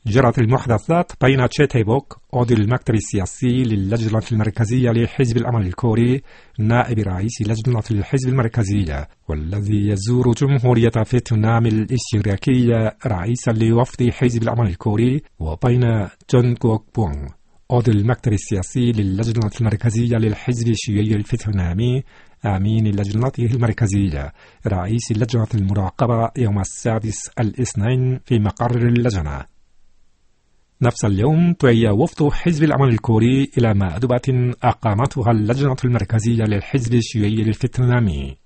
جرت المحادثات بين تشي تاي بوك عضو المكتب السياسي للجنة المركزية لحزب الأمل الكوري نائب رئيس لجنة الحزب المركزية والذي يزور جمهورية فيتنام الاشتراكية رئيسا لوفد حزب الأمل الكوري، وبين جون كوك بونغ عضو المكتب السياسي للجنة المركزية للحزب الشيوعي الفيتنامي أمين لجنته المركزية رئيس لجنة المراقبة يوم السادس الاثنين في مقر اللجنة. نفس اليوم تؤيد وفد حزب الأمل الكوري إلى مأدبة أقامتها اللجنة المركزية للحزب الشيوعي الفيتنامي.